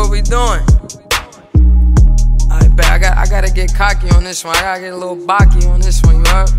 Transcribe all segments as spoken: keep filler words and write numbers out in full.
what we doing? Alright, bet I got I gotta get cocky on this one. I gotta get a little bocky on this one, you heard?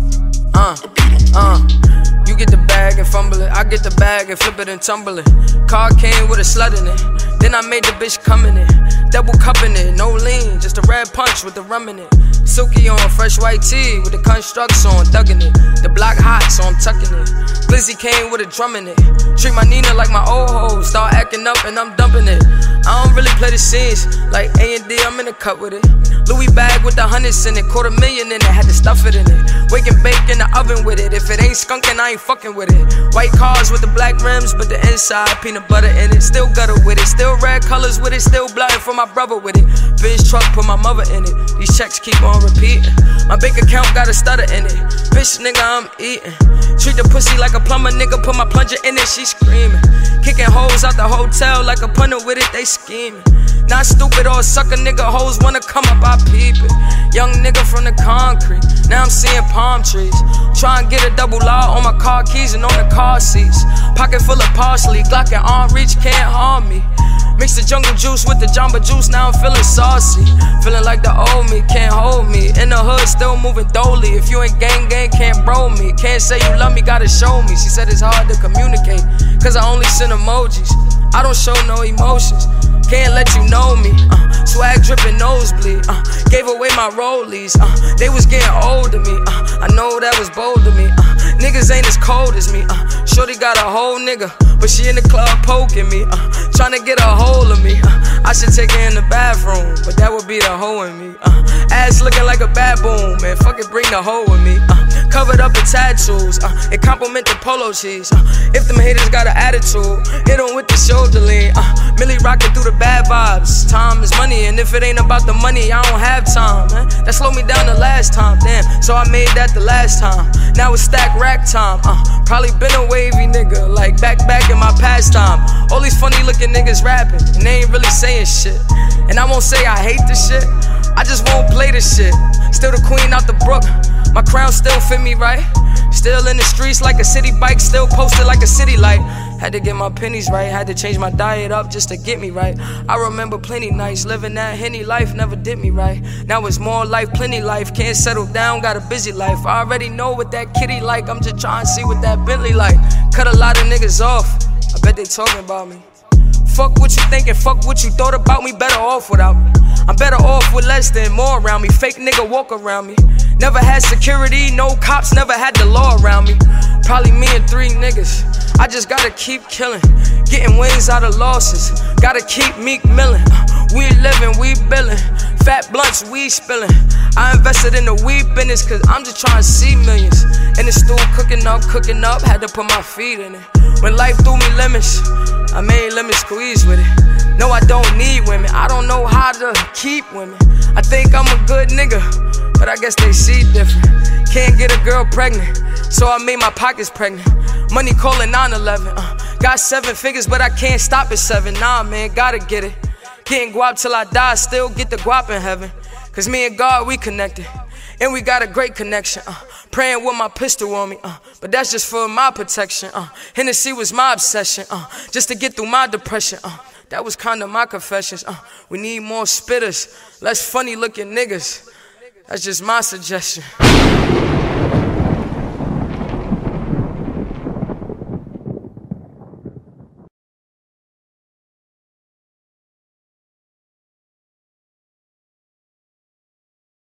Uh, uh. You get the bag and fumble it. I get the bag and flip it and tumble it. Car came with a slut in it. Then I made the bitch come in it. Double cupping it, no lean, just a red punch with the rum in it. Silky on, fresh white tee with the constructs on, thugging it. The block hot, so I'm tucking it. Glizzy came with a drum in it. Treat my Nina like my old hoe. Start acting up and I'm dumping it. I don't really play the scenes like A and D, I'm in the cut with it. Louis bag with the hundreds in it. Quarter million in it, had to stuff it in it. Wake and bake in the oven with it. If it ain't skunking, I ain't fucking with it. White cars with the black rims, but the inside peanut butter in it. Still gutter with it. Still red colors with it. Still blooding for my brother with it. Bitch truck, put my mother in it. These checks keep on repeating. My bank account got a stutter in it. Bitch nigga, I'm eating. Treat the pussy like a plumber, nigga. Put my plunger in it, she screaming. Kicking hoes out the hotel like a punter with it, they scheming. Not stupid or a sucker nigga, hoes wanna come up, I peep it. Young nigga from the concrete, now I'm seeing palm trees. Try and get a double law on my car keys and on the car seats. Pocket full of parsley, Glock and arm reach can't harm me. Mix the jungle juice with the Jamba juice, now I'm feeling saucy. Feeling like the old me, can't hold me. In the hood, still moving dolly. If you ain't gang gang, can't bro me. Can't say you love me, gotta show me. She said it's hard to communicate, cause I only send emojis. I don't show no emotions, can't let you know me. uh, Swag dripping nosebleed, uh, gave away my rollies. uh, They was getting old to me, uh, I know that was bold to me. uh, Niggas ain't as cold as me. uh, Shorty got a whole nigga, but she in the club poking me, uh, trying to get a hold of me. uh, I should take her in the bathroom, but that would be the hoe in me. uh, Ass looking like a baboon, man, fuck it, bring the hoe with me. uh, Covered up in tattoos, uh, it compliment the polo cheese. uh, If them haters got an attitude, hit them with the shoulder lean. uh, Millie rocking through the bad vibes. Time is money, and if it ain't about the money, I don't have time, man. That slowed me down the last time, damn. So I made that the last time. Now it's stack rack time. Uh, probably been a wavy nigga, like back back in my pastime. All these funny looking niggas rapping, and they ain't really saying shit. And I won't say I hate this shit, I just won't play this shit. Still the queen out the brook, my crown still fit me right. Still in the streets like a city bike, still posted like a city light. Had to get my pennies right, had to change my diet up just to get me right. I remember plenty nights, living that Henny life never did me right. Now it's more life, plenty life, can't settle down, got a busy life. I already know what that kitty like, I'm just trying to see what that Bentley like. Cut a lot of niggas off, I bet they talking about me. Fuck what you thinking, fuck what you thought about me, better off without me. I'm better off with less than more around me, fake nigga walk around me. Never had security, no cops, never had the law around me. Probably me and three niggas, I just gotta keep killing. Getting wins out of losses, gotta keep Meek Millin'. We living, we billin', fat blunts, we spillin'. I invested in the weed business cause I'm just trying to see millions. In the stool cooking up, cooking up, had to put my feet in it. When life threw me lemons, I made lemon squeeze with it. No, I don't need women, I don't know how to keep women. I think I'm a good nigga, but I guess they see different. Can't get a girl pregnant, so I made my pockets pregnant. Money calling nine eleven, uh, got seven figures, but I can't stop at seven. Nah, man, gotta get it. Getting guap till I die, still get the guap in heaven. Cause me and God, we connected, and we got a great connection. uh, Praying with my pistol on me, uh, but that's just for my protection. uh, Hennessy was my obsession, uh, just to get through my depression. uh, That was kinda my confessions. uh, We need more spitters, less funny looking niggas. That's just my suggestion.